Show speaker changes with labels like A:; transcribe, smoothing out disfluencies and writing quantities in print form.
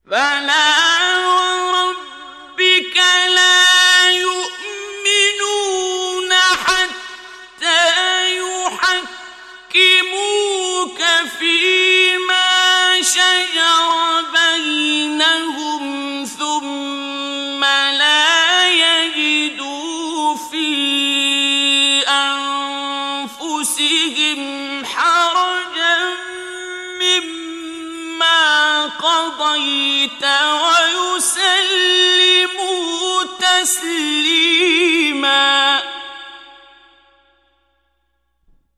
A: فلا وربك لا يؤمنون حتى يحكموك فيما شجر بينهم ثم لا يجدوا في أنفسهم حرجا مما قضيت ويسلموا تسليما.